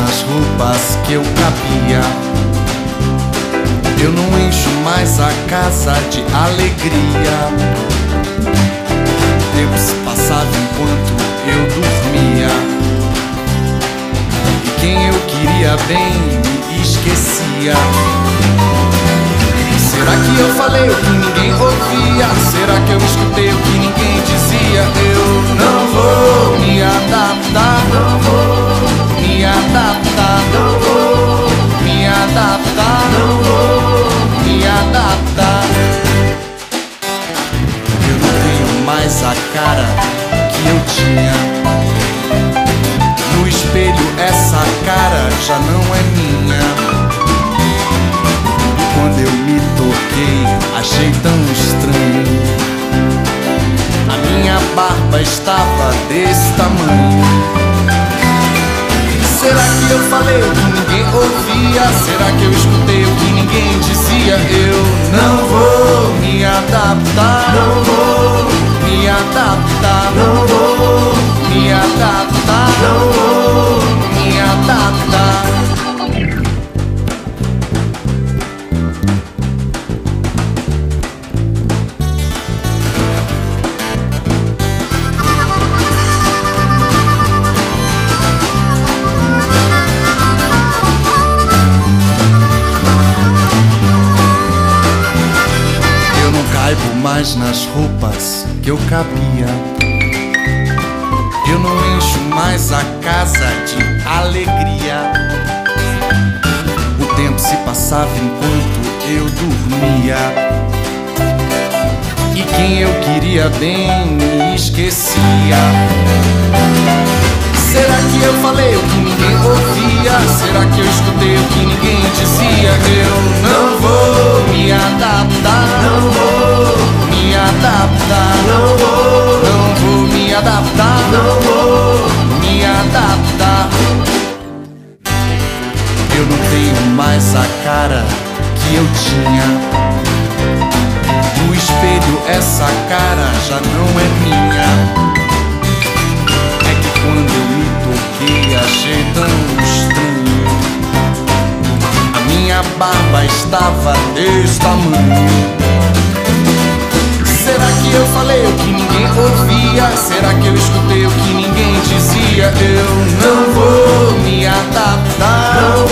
nas roupas que eu cabia. Eu não encho mais a casa de alegria. O tempo se passava enquanto eu dormia, e quem eu queria bem me esquecia. Será que eu falei o que ninguém ouvia? Será que eu escutei o que ninguém dizia? Eu não vou me adaptar, não vou me adaptar, não vou me adaptar, não vou me adaptar. Eu não tenho mais a cara que eu tinha. No espelho essa cara já não é minha. Quando eu me toquei, achei tão estranho. A minha barba estava desse tamanho. Será que eu falei o que ninguém ouvia? Será que eu escutei o que ninguém dizia? Eu não vou me adaptar, não vou me adaptar, não vou me adaptar, não vou me adaptar. Mais nas roupas que eu cabia. Eu não encho mais a casa de alegria. O tempo se passava enquanto eu dormia, e quem eu queria bem me esquecia. Será que eu falei o que ninguém ouvia? Será que eu escutei o que ninguém dizia? Eu não vou me adaptar, não vou me adaptar, não vou me adaptar, não vou me adaptar. Eu não tenho mais a cara que eu tinha. No espelho essa cara já não é minha. É que quando eu me toquei achei tão estranho. A minha barba estava desse tamanho. Será que eu falei o que ninguém ouvia? Será que eu escutei o que ninguém dizia? Eu não vou me adaptar, não